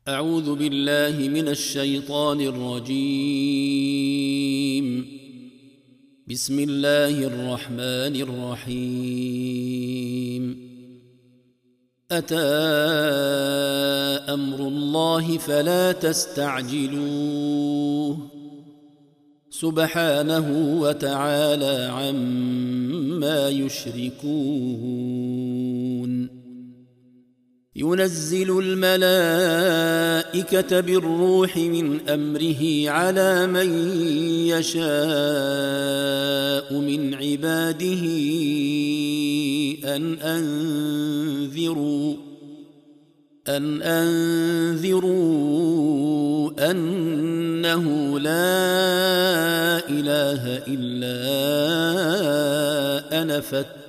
أعوذ بالله من الشيطان الرجيم. بسم الله الرحمن الرحيم. أتى أمر الله فلا تستعجلوه سبحانه وتعالى عما يشركون. ينزل الملائكة بالروح من أمره على من يشاء من عباده أن أنذروا أنه لا إله إلا أنا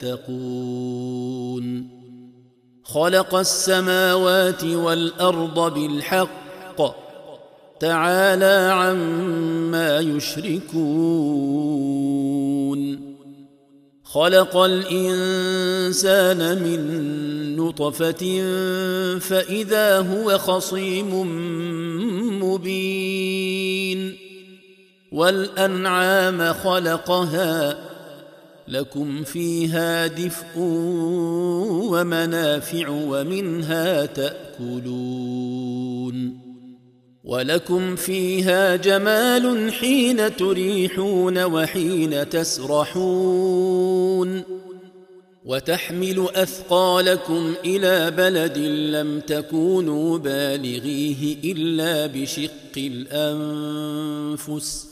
فاتقون. خلق السماوات والأرض بالحق تعالى عما يشركون. خلق الإنسان من نطفة فإذا هو خصيم مبين. والأنعام خلقها لكم فيها دفء ومنافع ومنها تأكلون. ولكم فيها جمال حين تريحون وحين تسرحون. وتحمل أثقالكم إلى بلد لم تكونوا بالغيه إلا بشق الأنفس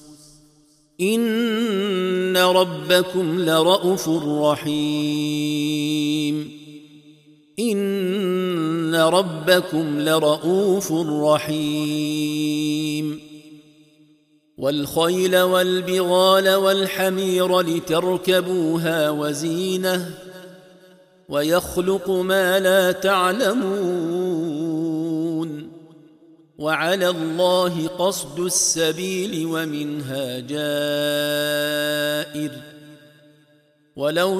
إن ربكم لرءوف رحيم. إن ربكم لرءوف رحيم. والخيل والبغال والحمير لتركبوها وزينة ويخلق ما لا تعلمون. وعلى الله قصد السبيل ومنها جائر ولو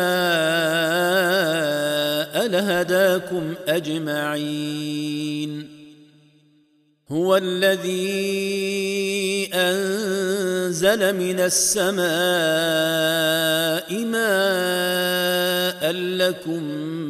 شاء لهداكم أجمعين. هو الذي أنزل من السماء ماء لكم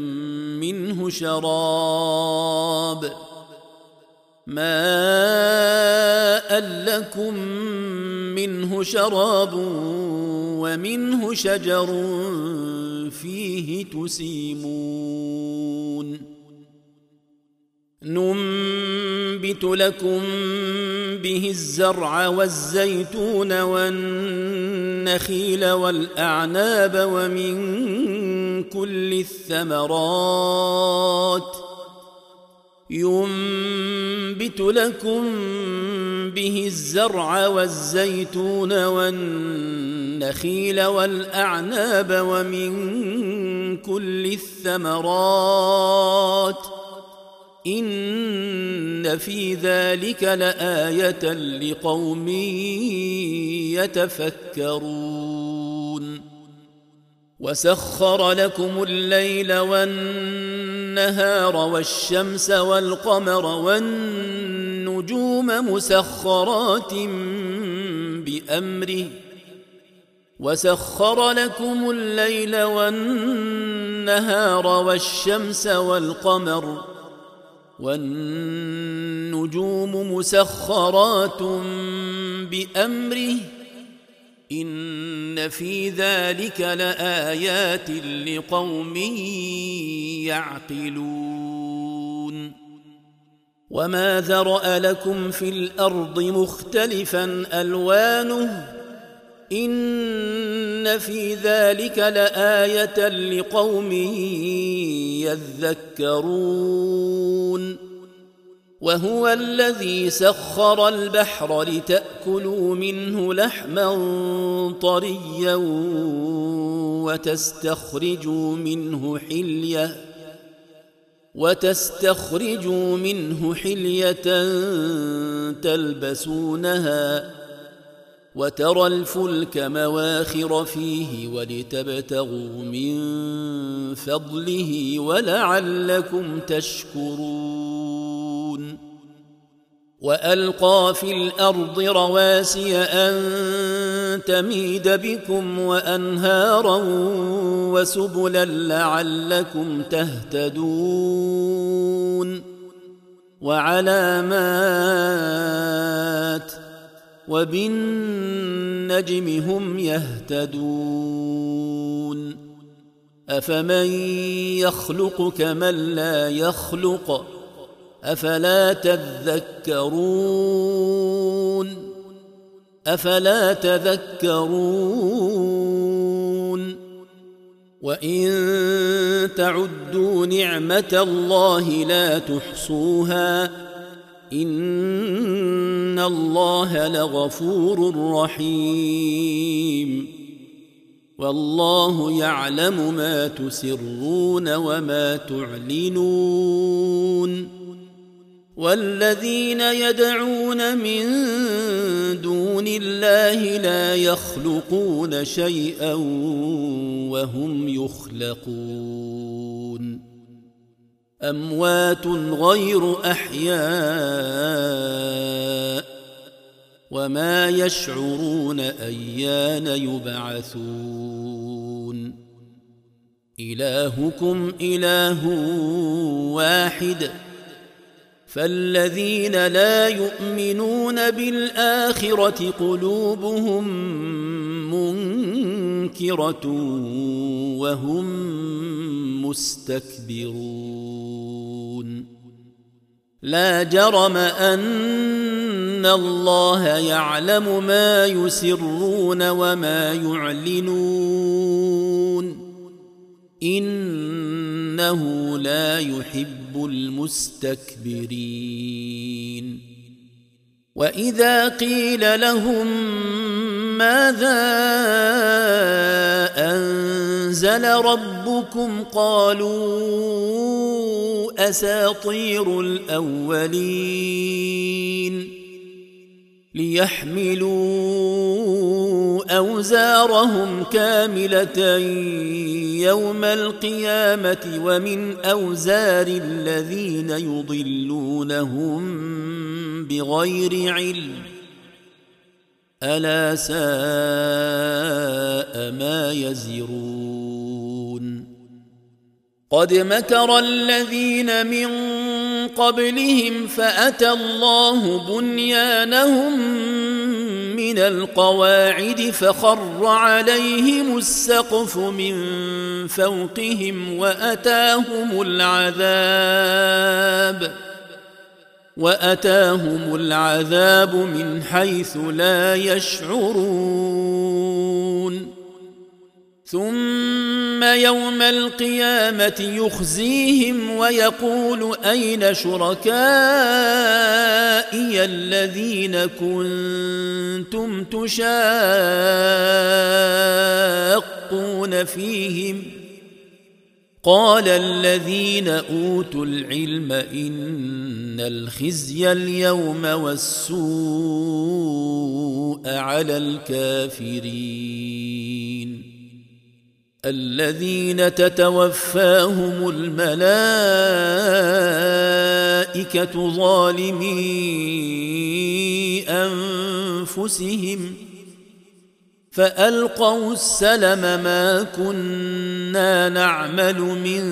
منه شراب ومنه شجر فيه تسيمون. ننبت لكم به الزرع والزيتون والنخيل والأعناب ومن كل الثمرات ينبت لكم به الزرع والزيتون والنخيل والأعناب ومن كل الثمرات إن في ذلك لآية لقوم يتفكرون. وسخر لكم الليل والنهار والشمس والقمر والنجوم مسخرات بأمره. وسخر لكم الليل والنهار والشمس والقمر والنجوم مسخرات بأمره إن في ذلك لآيات لقوم يعقلون. وما ذرأ لكم في الأرض مختلفا ألوانه إن في ذلك لآية لقوم يذكرون. وهو الذي سخر البحر لتأكلوا منه لحما طريا وتستخرجوا منه حلية تلبسونها وترى الفلك مواخر فيه ولتبتغوا من فضله ولعلكم تشكرون وألقى في الأرض رواسي أن تميد بكم وأنهارا وسبلا لعلكم تهتدون وعلامات وبالنجم هم يهتدون أفمن يخلق كمن لا يخلق أفلا تذكرون وإن تعدوا نعمة الله لا تحصوها إن الله لغفور رحيم والله يعلم ما تسرون وما تعلنون والذين يدعون من دون الله لا يخلقون شيئا وهم يخلقون أموات غير أحياء وما يشعرون أيان يبعثون إلهكم إله واحد فالذين لا يؤمنون بالآخرة قلوبهم منكرة وهم مستكبرون لا جرم أن الله يعلم ما يسرون وما يعلنون إنه لا يحب المستكبرين وإذا قيل لهم ماذا أنزل ربكم قالوا أساطير الأولين ليحملوا أوزارهم كاملة يوم القيامة ومن أوزار الذين يضلونهم بغير علم ألا ساء ما يزرون قد مكر الذين من قبلهم فأتى الله بنيانهم من القواعد فخر عليهم السقف من فوقهم وأتاهم العذاب من حيث لا يشعرون ثم يوم القيامة يخزيهم ويقول أين شركائي الذين كنتم تشاقون فيهم قال الذين أوتوا العلم إن الخزي اليوم والسوء على الكافرين الذين تتوفاهم الملائكة ظالمي أنفسهم فألقوا السلم ما كنا نعمل من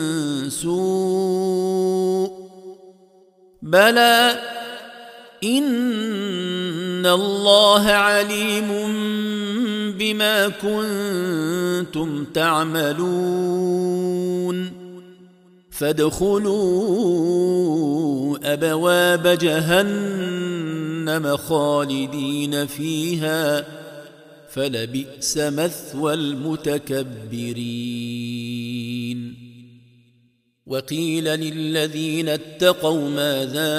سوء بلى إن الله عليم بما كنتم تعملون فادخلوا أبواب جهنم خالدين فيها فلبئس مثوى المتكبرين وقيل للذين اتقوا ماذا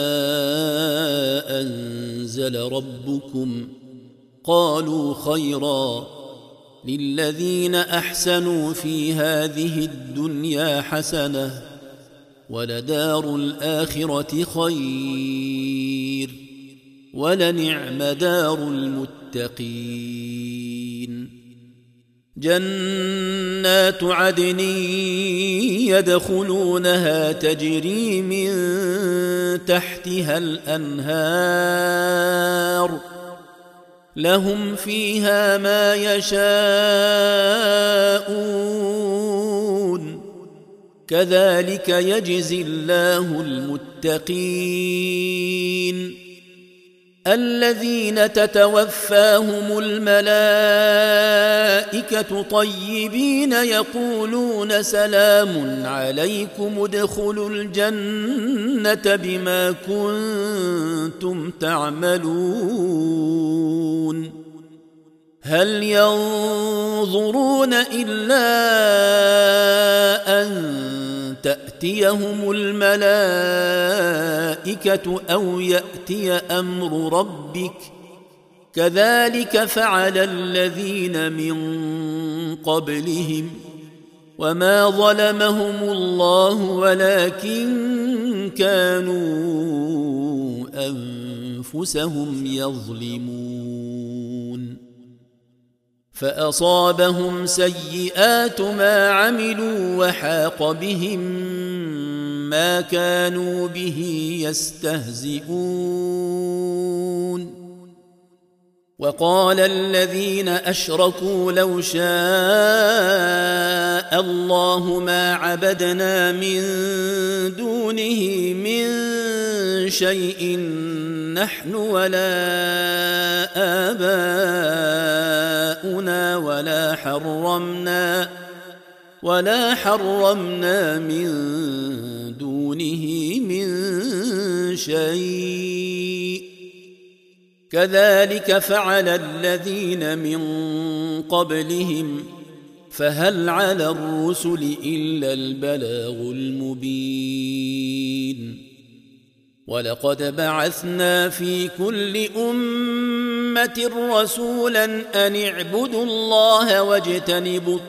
أنزل ربكم قالوا خيرا للذين أحسنوا في هذه الدنيا حسنة ولدار الآخرة خير ولنعم دار المتقين جنات عدن يدخلونها تجري من تحتها الأنهار لهم فيها ما يشاءون كذلك يجزي الله المتقين الذين تتوفاهم الملائكة طيبين يقولون سلام عليكم ادخلوا الجنة بما كنتم تعملون هل ينظرون إلا أن تأتيهم الملائكة أو يأتي أمر ربك كذلك فعل الذين من قبلهم وما ظلمهم الله ولكن كانوا أنفسهم يظلمون فأصابهم سيئات ما عملوا وحاق بهم ما كانوا به يستهزئون وقال الذين أشركوا لو شاء الله ما عبدنا من دونه من شيء نحن ولا آباؤنا ولا حرمنا من دونه من شيء كذلك فعل الذين من قبلهم فهل على الرسل إلا البلاغ المبين ولقد بعثنا في كل أمة رسولا أن اعبدوا الله واجتنبوا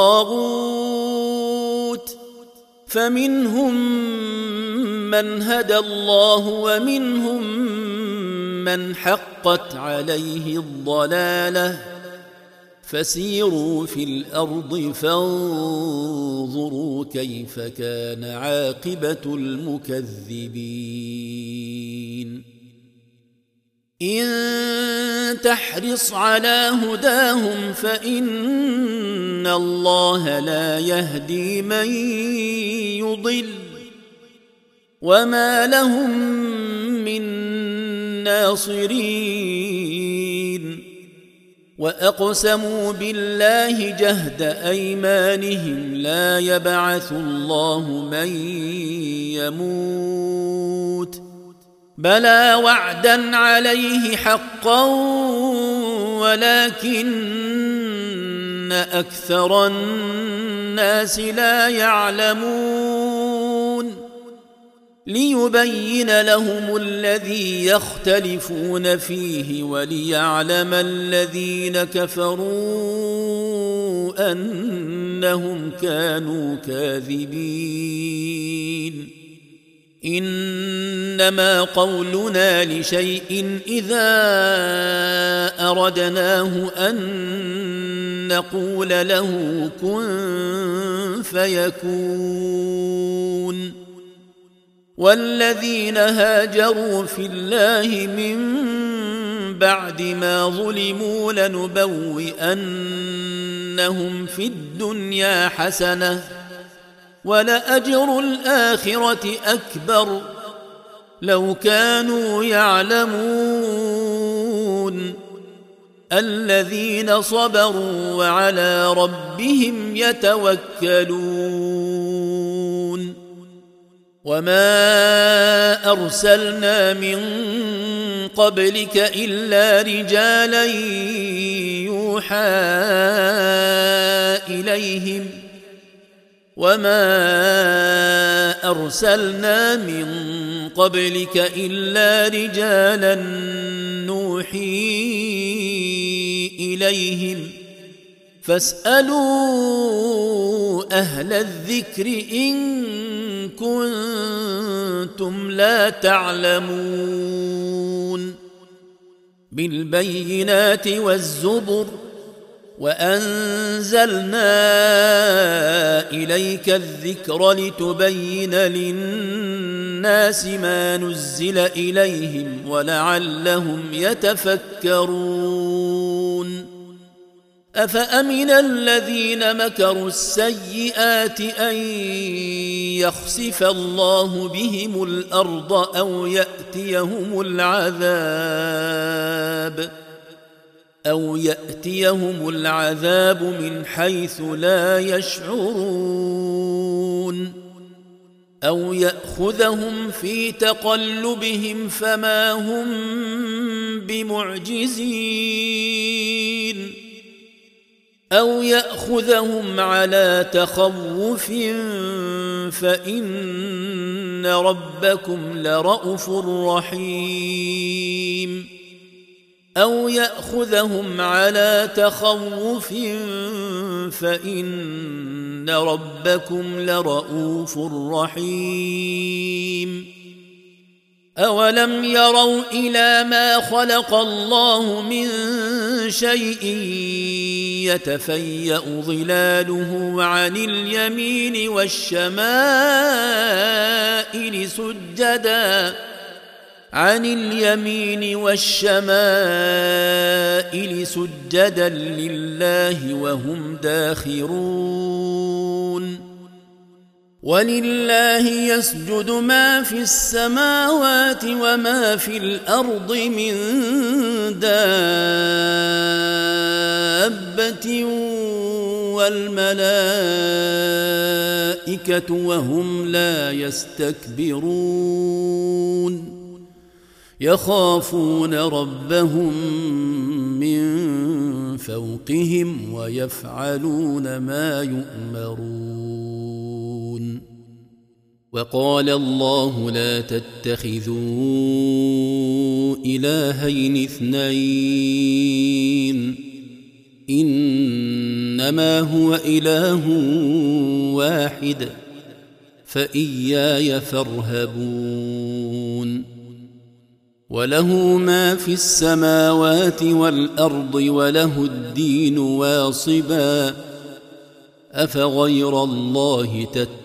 الطاغوت فمنهم من هدى الله ومنهم من حقت عليه الضلالة فسيروا في الأرض فانظروا كيف كان عاقبة المكذبين إن تحرص على هداهم فإن الله لا يهدي من يضل وما لهم من ناصرين وأقسموا بالله جهد أيمانهم لا يبعث الله من يموت بلى وعدا عليه حقا ولكن أكثر الناس لا يعلمون ليبين لهم الذي يختلفون فيه وليعلم الذين كفروا أنهم كانوا كاذبين إنما قولنا لشيء إذا أردناه أن نقول له كن فيكون والذين هاجروا في الله من بعد ما ظلموا لنبوئنهم في الدنيا حسنة ولأجر الآخرة أكبر لو كانوا يعلمون الذين صبروا وعلى ربهم يتوكلون وما أرسلنا من قبلك إلا رجالا يوحى إليهم وما أرسلنا من قبلك إلا رجالا نوحي إليهم فاسألوا أهل الذكر إن كنتم لا تعلمون بالبينات والزبر وأنزلنا إليك الذكر لتبين للناس الناس ما نزل إليهم ولعلهم يتفكرون أفأمن الذين مكروا السيئات أن يخسف الله بهم الأرض أو يأتيهم العذاب من حيث لا يشعرون أو يأخذهم في تقلبهم فما هم بمعجزين أو يأخذهم على تخوف فإن ربكم لرءوف رحيم أو يأخذهم على تخوف فإن ربكم لرءوف رحيم أولم يروا إلى ما خلق الله من شيء يتفيأ ظلاله عن اليمين والشمائل سجدا لله وهم داخرون ولله يسجد ما في السماوات وما في الأرض من دابة والملائكة وهم لا يستكبرون يخافون ربهم من فوقهم ويفعلون ما يؤمرون وقال الله لا تتخذوا إلهين اثنين إنما هو إله واحد فإياي فارهبون وله ما في السماوات والأرض وله الدين واصبا أفغير الله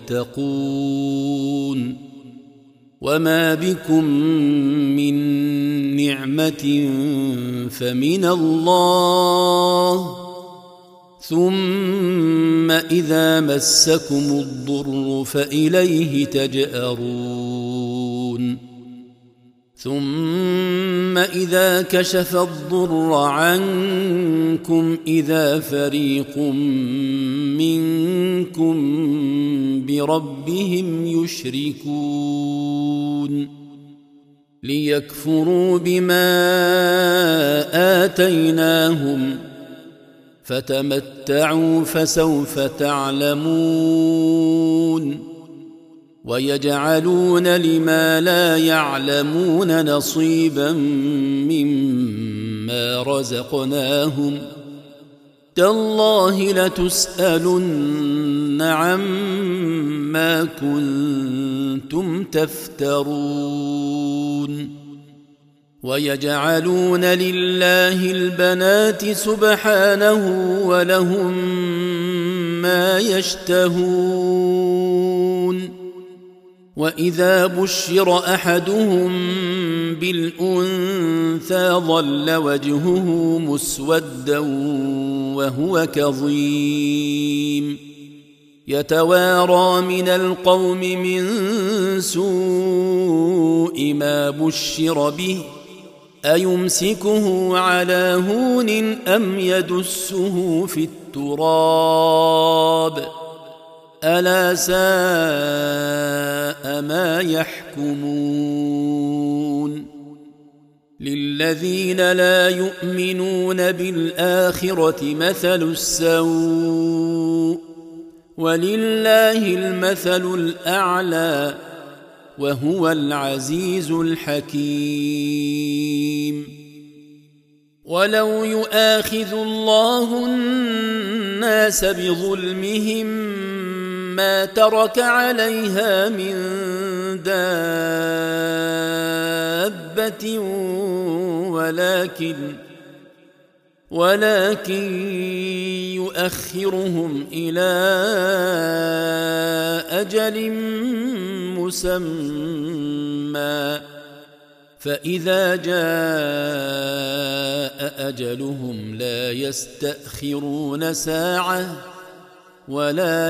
تتقون وما بكم من نعمة فمن الله ثم إذا مسكم الضر فإليه تجأرون ثم إذا كشف الضر عنكم إذا فريق منكم بربهم يشركون ليكفروا بما آتيناهم فتمتعوا فسوف تعلمون ويجعلون لما لا يعلمون نصيبا مما رزقناهم تالله لتسألن عما كنتم تفترون ويجعلون لله البنات سبحانه ولهم ما يشتهون وإذا بشر أحدهم بالأنثى ظل وجهه مسودا وهو كظيم يتوارى من القوم من سوء ما بشر به أيمسكه على هون أم يدسه في التراب ألا ساء ما يحكمون للذين لا يؤمنون بالآخرة مثل السوء ولله المثل الأعلى وهو العزيز الحكيم ولو يؤاخذ الله الناس بظلمهم ما ترك عليها من دابة ولكن يؤخرهم إلى أجل مسمى مسمى فإذا جاء أجلهم لا يستأخرون ساعة ولا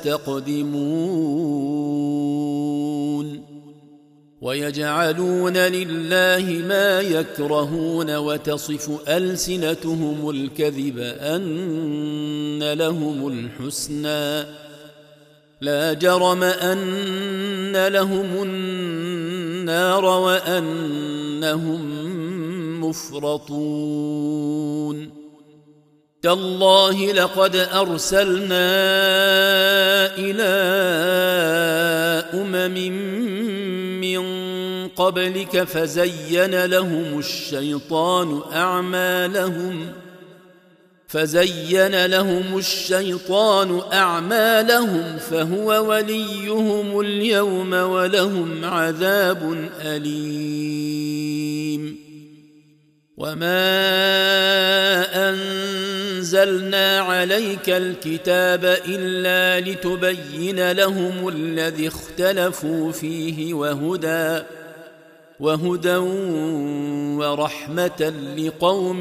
يستقدمون ويجعلون لله ما يكرهون وتصف ألسنتهم الكذب أن لهم الحسنى لا جرم أن لهم النار وأنهم مفرطون تالله لقد أرسلنا إلى من قبلك فزين لهم الشيطان أعمالهم فهو وليهم اليوم ولهم عذاب أليم وما أنزلنا عليك الكتاب إلا لتبين لهم الذي اختلفوا فيه وهدى ورحمة لقوم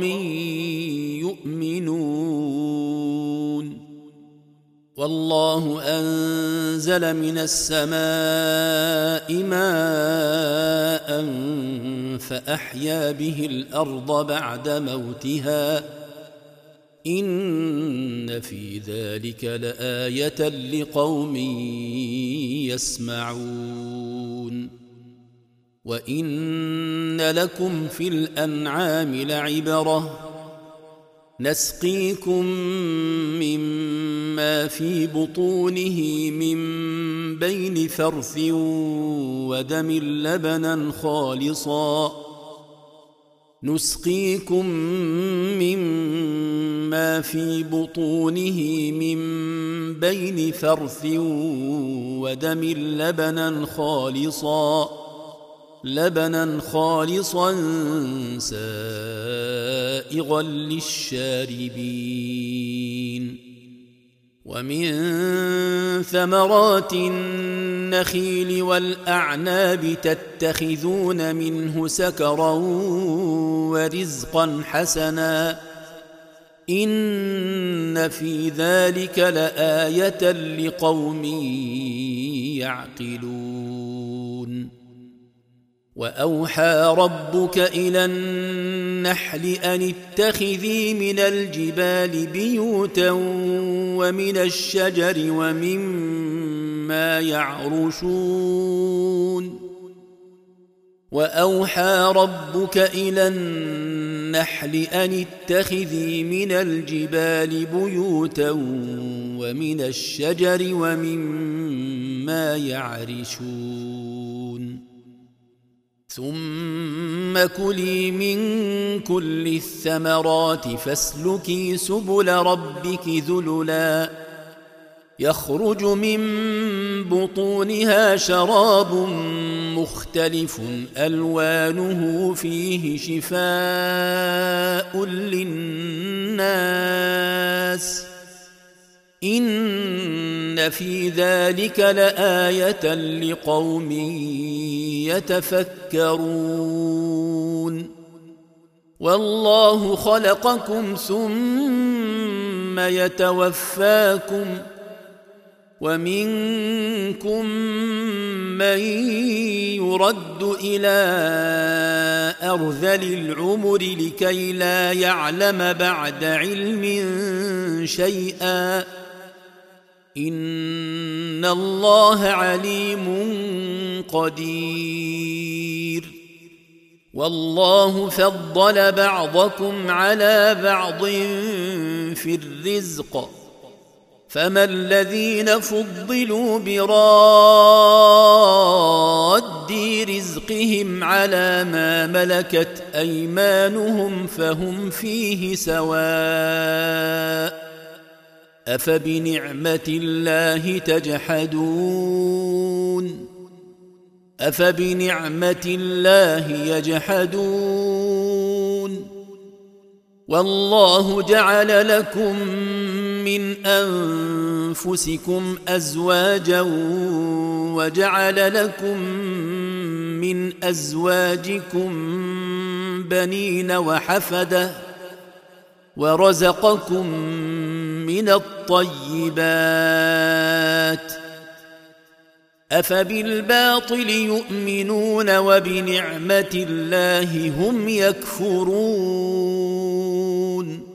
يؤمنون والله أنزل من السماء ماء فأحيا به الأرض بعد موتها إن في ذلك لآية لقوم يسمعون وإن لكم في الأنعام لعبرة نسقيكم مما في بطونه من بين فرث ودم لبنا خالصا سائغا للشاربين ومن ثمرات النخيل والأعناب تتخذون منه سكرا ورزقا حسنا إن في ذلك لآية لقوم يعقلون وأوحى ربك إلى النحل أن اتخذي من الجبال بيوتا ومن الشجر ومما يعرشون وأوحى ربك إلى النحل أن اتخذي من الجبال بيوتا ومن الشجر ومما يعرشون ثم كلي من كل الثمرات فاسلكي سبل ربك ذللا يخرج من بطونها شراب مختلف ألوانه فيه شفاء للناس إن في ذلك لآية لقوم يتفكرون والله خلقكم ثم يتوفاكم ومنكم من يرد إلى أرذل العمر لكي لا يعلم بعد علم شيئا إن الله عليم قدير والله فضل بعضكم على بعض في الرزق فما الذين فضلوا براد رزقهم على ما ملكت أيمانهم فهم فيه سواء أفبنعمة الله يجحدون والله جعل لكم من أنفسكم أزواجا وجعل لكم من أزواجكم بنين وحفدة ورزقكم من الطيبات أفبالباطل يؤمنون وبنعمة الله هم يكفرون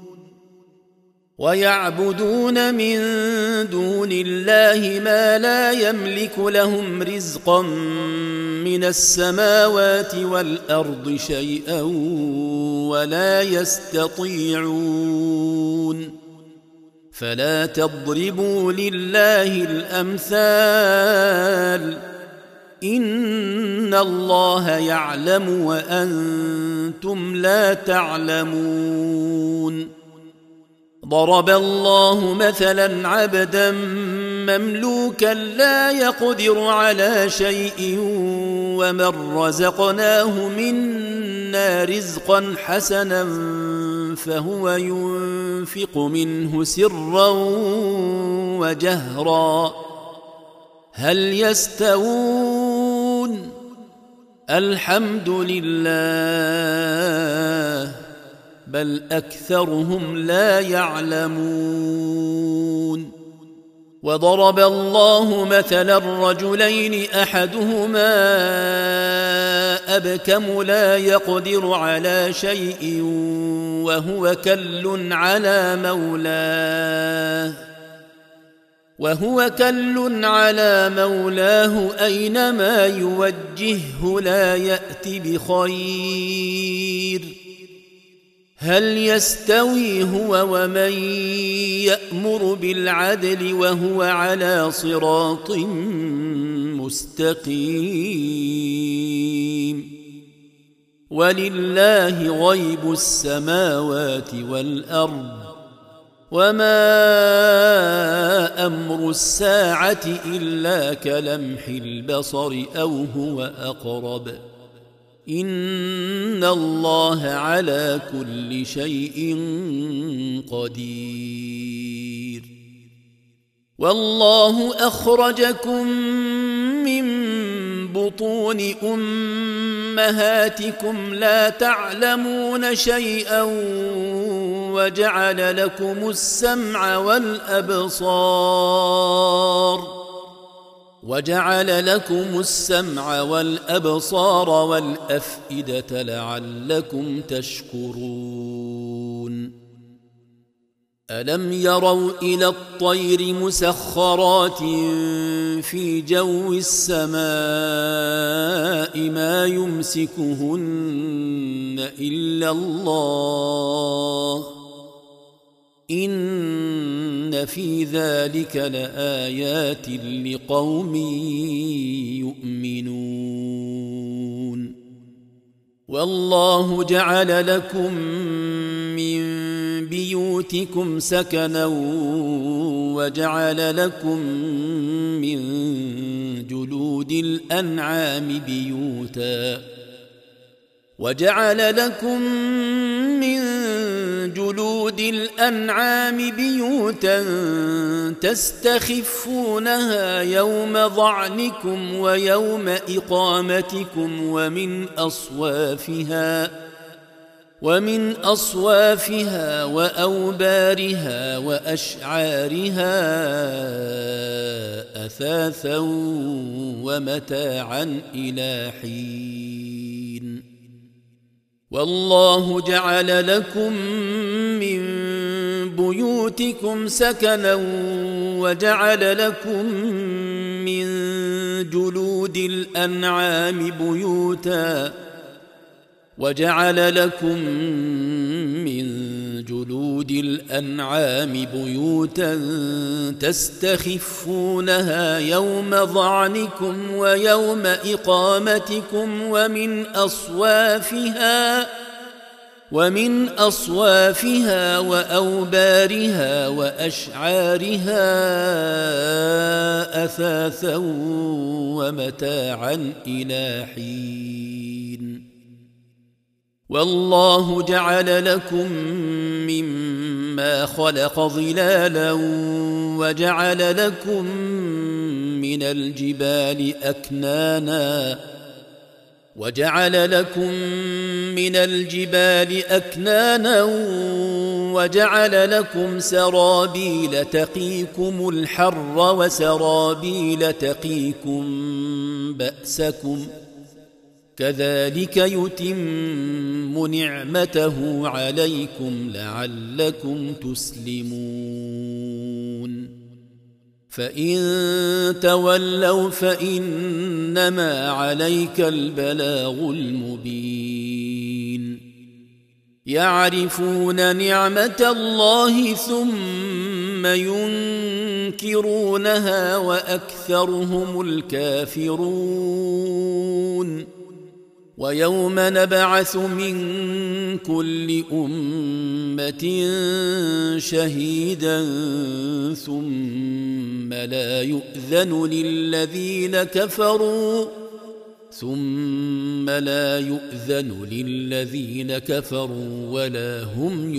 ويعبدون من دون الله ما لا يملك لهم رزقا من السماوات والأرض شيئا ولا يستطيعون فلا تضربوا لله الأمثال إن الله يعلم وأنتم لا تعلمون ضرب الله مثلا عبدا مملوكا لا يقدر على شيء ومن رزقناه منا رزقا حسنا فهو ينفق منه سرا وجهرا هل يستوون الحمد لله بل أكثرهم لا يعلمون وضرب الله مثلا رجلين أحدهما أبكم لا يقدر على شيء وهو كل على مولاه أينما يوجهه لا يأت بخير هل يستوي هو ومن يأمر بالعدل وهو على صراط مستقيم ولله غيب السماوات والأرض وما أمر الساعة إلا كلمح البصر أو هو أقرب إن الله على كل شيء قدير والله أخرجكم من بطون أمهاتكم لا تعلمون شيئا وجعل لكم السمع والأبصار والأفئدة لعلكم تشكرون ألم يروا إلى الطير مسخرات في جو السماء ما يمسكهن إلا الله إن في ذلك لآيات لقوم يؤمنون والله جعل لكم من بيوتكم سكنا وجعل لكم من جلود الأنعام بيوتا تستخفونها يوم ظعنكم ويوم إقامتكم ومن أصوافها وأوبارها وأشعارها أثاثا ومتاعا إلى حين والله جعل لكم من بيوتكم سكنا وجعل لكم من جلود الأنعام بيوتا تستخفونها يوم ظعنكم ويوم إقامتكم ومن أصوافها وأوبارها وأشعارها أثاثا ومتاعا إلى حين والله جعل لكم مما خلق ظلالا وجعل لكم من الجبال أكنانا وجعل لكم من الجبال أكنانا وجعل لكم سرابيل تقيكم الحر وسرابيل تقيكم بأسكم كذلك يتم نعمته عليكم لعلكم تسلمون فإن تولوا فإنما عليك البلاغ المبين يعرفون نعمة الله ثم ينكرونها وأكثرهم الكافرون ويوم نبعث من كل أمة شهيدا ثم لا يؤذن للذين كفروا ولا هم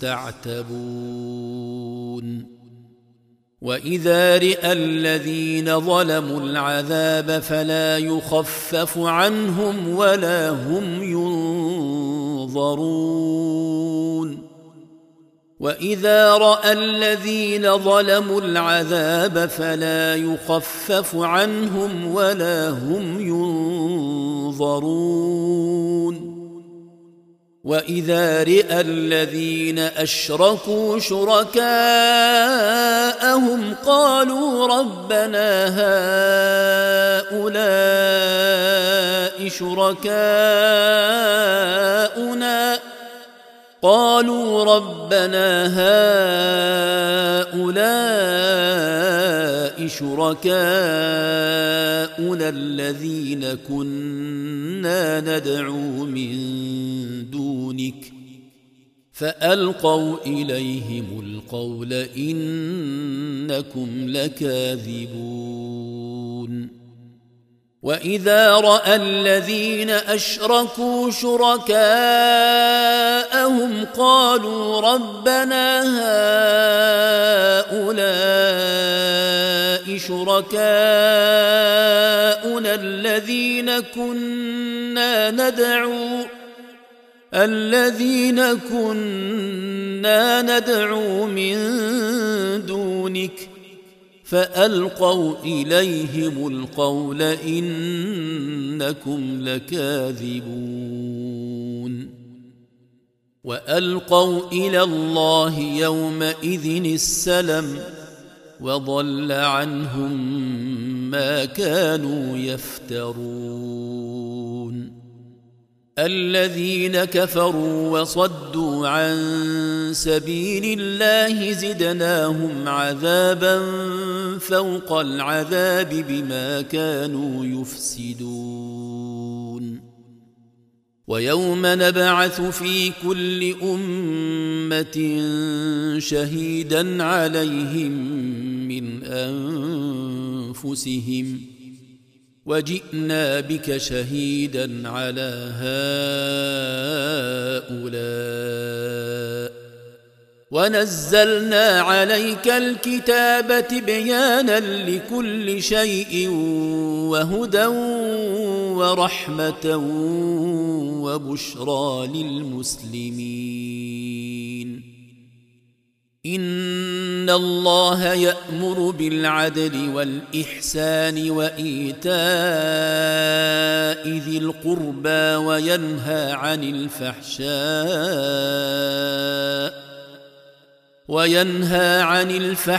يستعتبون وإذا رئ الذين ظلموا العذاب فلا يخفف عنهم ولا هم ينظرون وإذا رأى الذين ظلموا العذاب فلا يخفف عنهم ولا هم ينظرون وإذا رئ الذين أشركوا شركاءهم قالوا ربنا هؤلاء شركاؤنا الذين كنا ندعو من دونك فألقوا إليهم القول إنكم لكاذبون وإذا رأى الذين أشركوا شركاءهم قالوا ربنا هؤلاء شركاؤنا الذين كنا ندعو من دونك فألقوا إليهم القول إنكم لكاذبون وألقوا إلى الله يومئذ السلم وضل عنهم ما كانوا يفترون الذين كفروا وصدوا عن سبيل الله زدناهم عذابا فوق العذاب بما كانوا يفسدون ويوم نبعث في كل أمة شهيدا عليهم من أنفسهم وجئنا بك شهيدا على هؤلاء ونزلنا عليك الكتاب تبيانا لكل شيء وهدى ورحمة وبشرى للمسلمين إن الله يأمر بالعدل والإحسان وإيتاء ذي القربى وينهى عن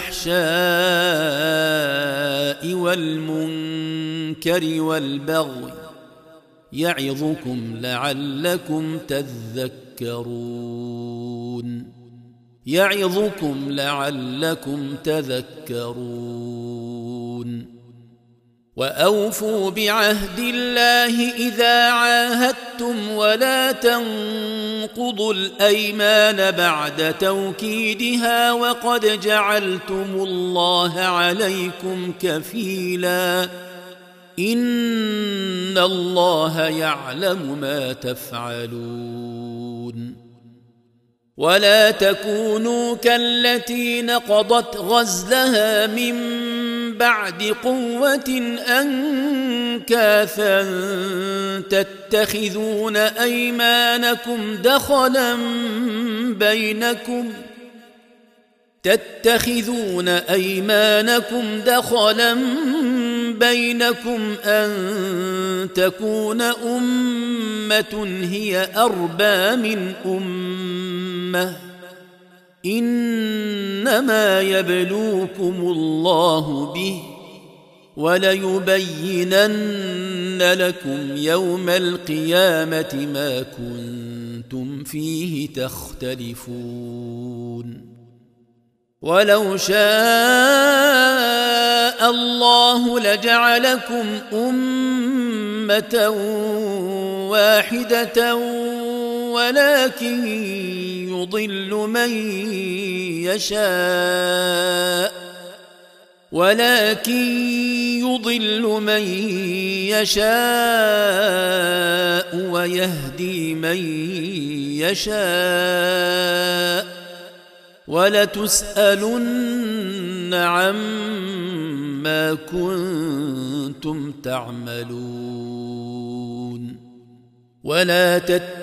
الفحشاء والمنكر والبغي يعظكم لعلكم تذكرون وأوفوا بعهد الله إذا عاهدتم ولا تنقضوا الأيمان بعد توكيدها وقد جعلتم الله عليكم كفيلا إن الله يعلم ما تفعلون ولا تكونوا كالتي نقضت غزلها من بعد قوة كاثا تتخذون أيمانكم دخلا بينكم أن تكون أمة هي أربى من أمة إنما يبلوكم الله به وليبينن لكم يوم القيامة ما كنتم فيه تختلفون ولو شاء الله لجعلكم أمة واحدة ولكن يضل من يشاء ويهدي من يشاء ولتسألن عما كنتم تعملون ولا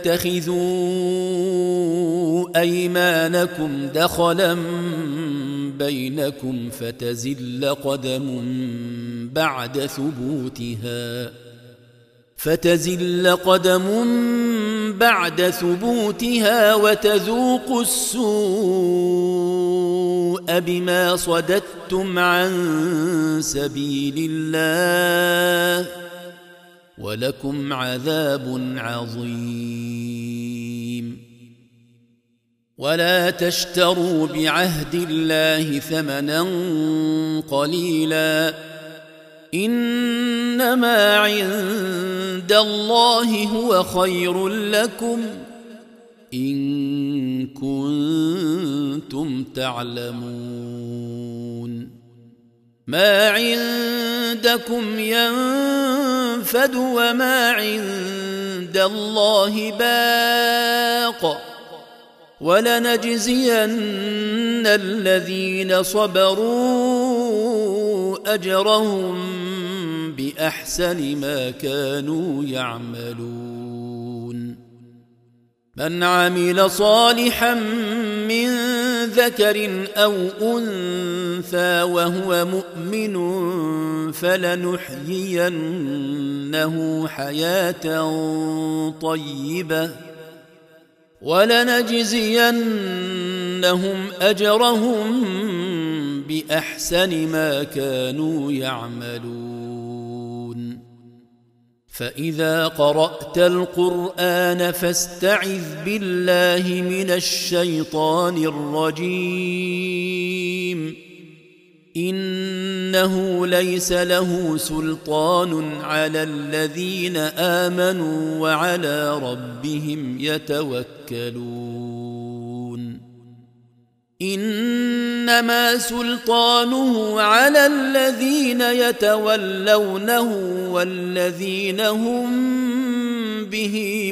تتخذوا أيمانكم دخلا بينكم فتزل قدم بعد ثبوتها وتذوقوا السوء بما صددتم عن سبيل الله ولكم عذاب عظيم ولا تشتروا بعهد الله ثمنا قليلا إنما عند الله هو خير لكم إن كنتم تعلمون ما عندكم ينفد وما عند الله باق ولنجزين الذين صبروا أجرهم بأحسن ما كانوا يعملون من عمل صالحا من ذكر أو أنثى وهو مؤمن فلنحيينه حياة طيبة ولنجزينهم أجرهم بأحسن ما كانوا يعملون فإذا قرأت القرآن فاستعذ بالله من الشيطان الرجيم إنه ليس له سلطان على الذين آمنوا وعلى ربهم يتوكلون إنما سلطانه على الذين يتولونه والذين هم به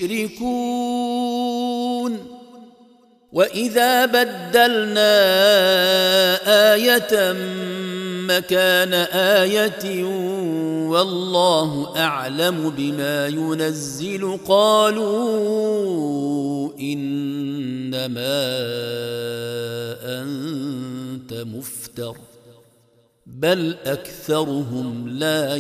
مشركون وإذا بدلنا آية مكان آية والله أعلم بما ينزل قالوا إنما أنت مفتر بل أكثرهم لا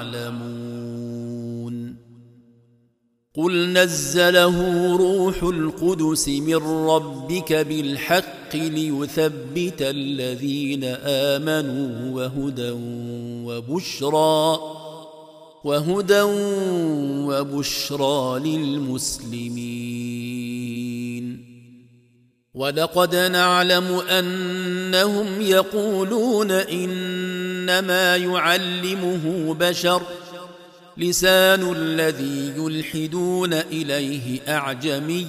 يعلمون قل نزله روح القدس من ربك بالحق ليثبت الذين آمنوا وهدى وبشرى للمسلمين ولقد نعلم أنهم يقولون إنما يعلمه بشر لسان الذي يلحدون إليه أعجمي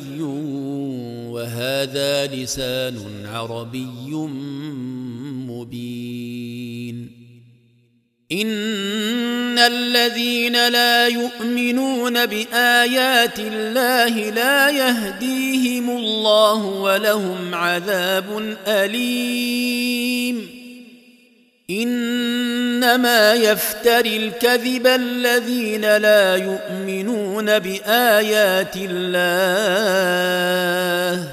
وهذا لسان عربي مبين إن الذين لا يؤمنون بآيات الله لا يهديهم الله ولهم عذاب أليم إنما يفتري الكذب الذين لا يؤمنون بآيات الله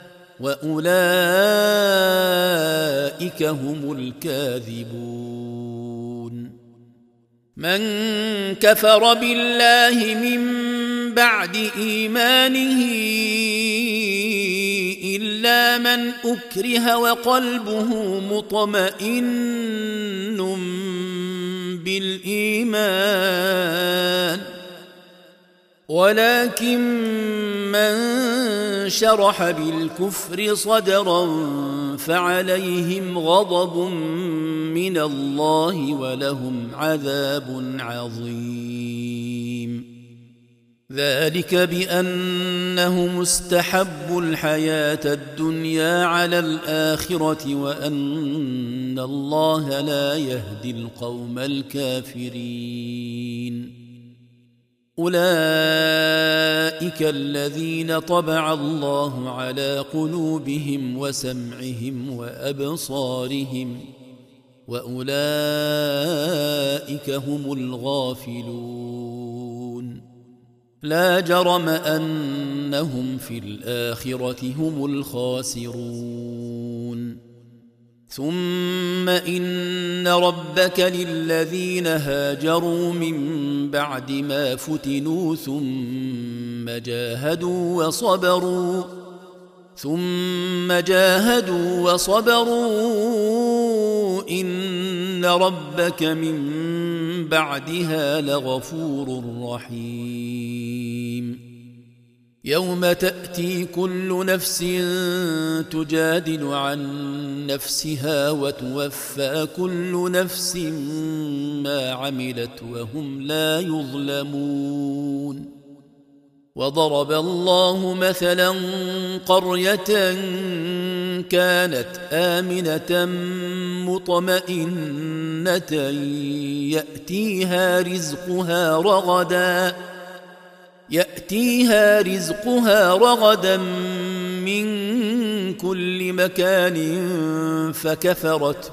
وأولئك هم الكاذبون. من كفر بالله من بعد إيمانه إلا من أكره وقلبه مطمئن بالإيمان ولكن من شرح بالكفر صدرا فعليهم غضب من الله ولهم عذاب عظيم. ذلك بأنهم استحبوا الحياة الدنيا على الآخرة وأن الله لا يهدي القوم الكافرين. أولئك الذين طبع الله على قلوبهم وسمعهم وأبصارهم وأولئك هم الغافلون. لا جرم أنهم في الآخرة هم الخاسرون. ثم إن ربك للذين هاجروا من بعد ما فتنوا ثم جاهدوا وصبروا إن ربك من بعدها لغفور رحيم. يوم تأتي كل نفس تجادل عن نفسها وتوفى كل نفس ما عملت وهم لا يظلمون. وضرب الله مثلا قرية كانت آمنة مطمئنة يأتيها رزقها رغدا من كل مكان فكفرت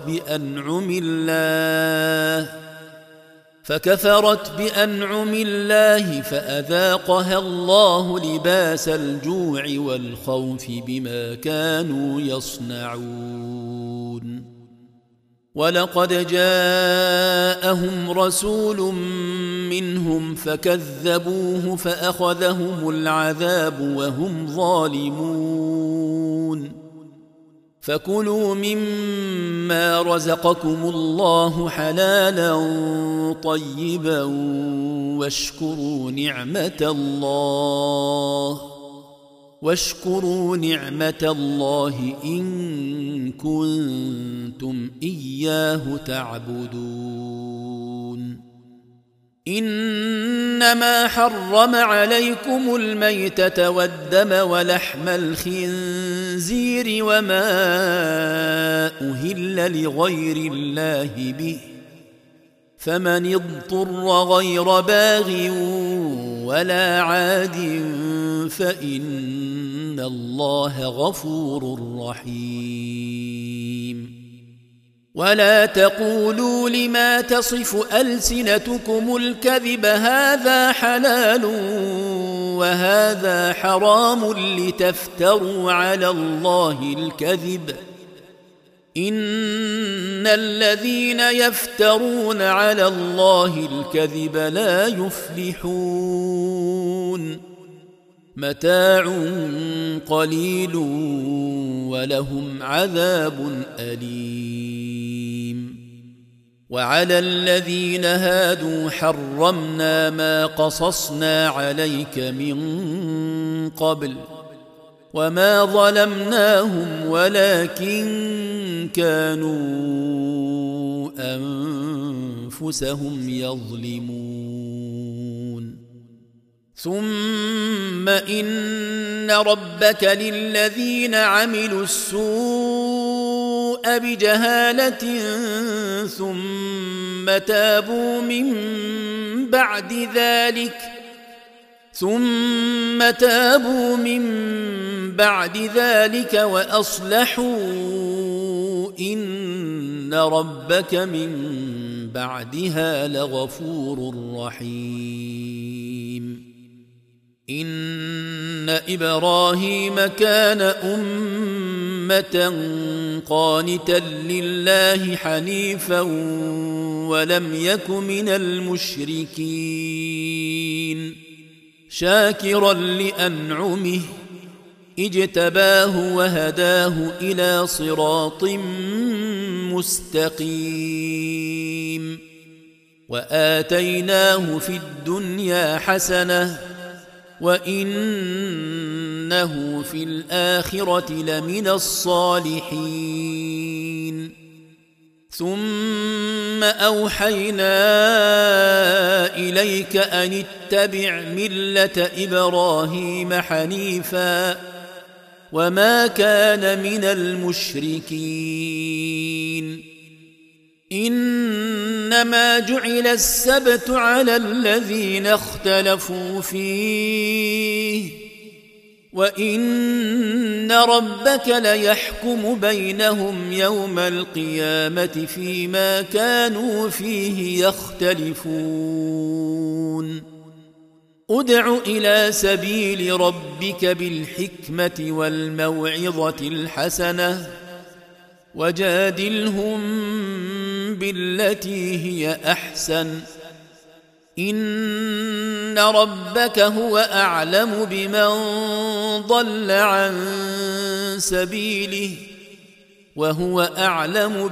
بأنعم الله فأذاقها الله لباس الجوع والخوف بما كانوا يصنعون. ولقد جاءهم رسول منهم فكذبوه فأخذهم العذاب وهم ظالمون. فكلوا مما رزقكم الله حلالا طيبا واشكروا نعمة الله إن كنتم إياه تعبدون. إنما حرم عليكم الميتة والدم ولحم الخنزير وما أهل لغير الله به فمن اضطر غير باغ ولا عاد فإن الله غفور رحيم. ولا تقولوا لما تصف ألسنتكم الكذب هذا حلال وهذا حرام لتفتروا على الله الكذب إن الذين يفترون على الله الكذب لا يفلحون. متاع قليل ولهم عذاب أليم. وعلى الذين هادوا حرمنا ما قصصنا عليك من قبل وما ظلمناهم ولكن كانوا أنفسهم يظلمون. ثم إن ربك للذين عملوا السوء بجهالة ثم تابوا من بعد ذلك وأصلحوا إن ربك من بعدها لغفور رحيم إن إبراهيم كان أمة قانتا لله حنيفا ولم يك من المشركين شاكرا لأنعمه اجتباه وهداه إلى صراط مستقيم وآتيناه في الدنيا حسنة وإنه في الآخرة لمن الصالحين ثم أوحينا إليك أن اتبع ملة إبراهيم حنيفا وما كان من المشركين إنما جعل السبت على الذين اختلفوا فيه وإن ربك ليحكم بينهم يوم القيامة فيما كانوا فيه يختلفون ادع إلى سبيل ربك بالحكمة والموعظة الحسنة وجادلهم بالتي هي أحسن إن ربك هو أعلم بمن ضل عن سبيله وهو أعلم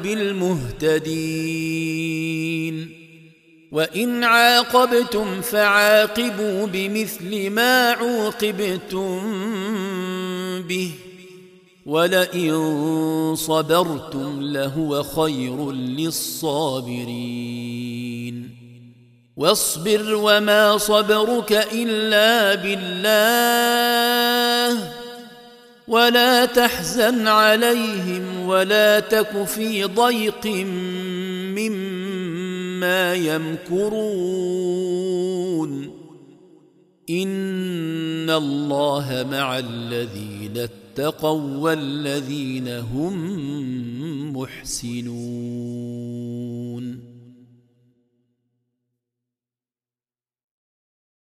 بالمهتدين وإن عاقبتم فعاقبوا بمثل ما عوقبتم به ولئن صبرتم لهو خير للصابرين واصبر وما صبرك إلا بالله ولا تحزن عليهم ولا تك في ضيق مما يمكرون إن الله مع الذين اتقوا والذين هم محسنون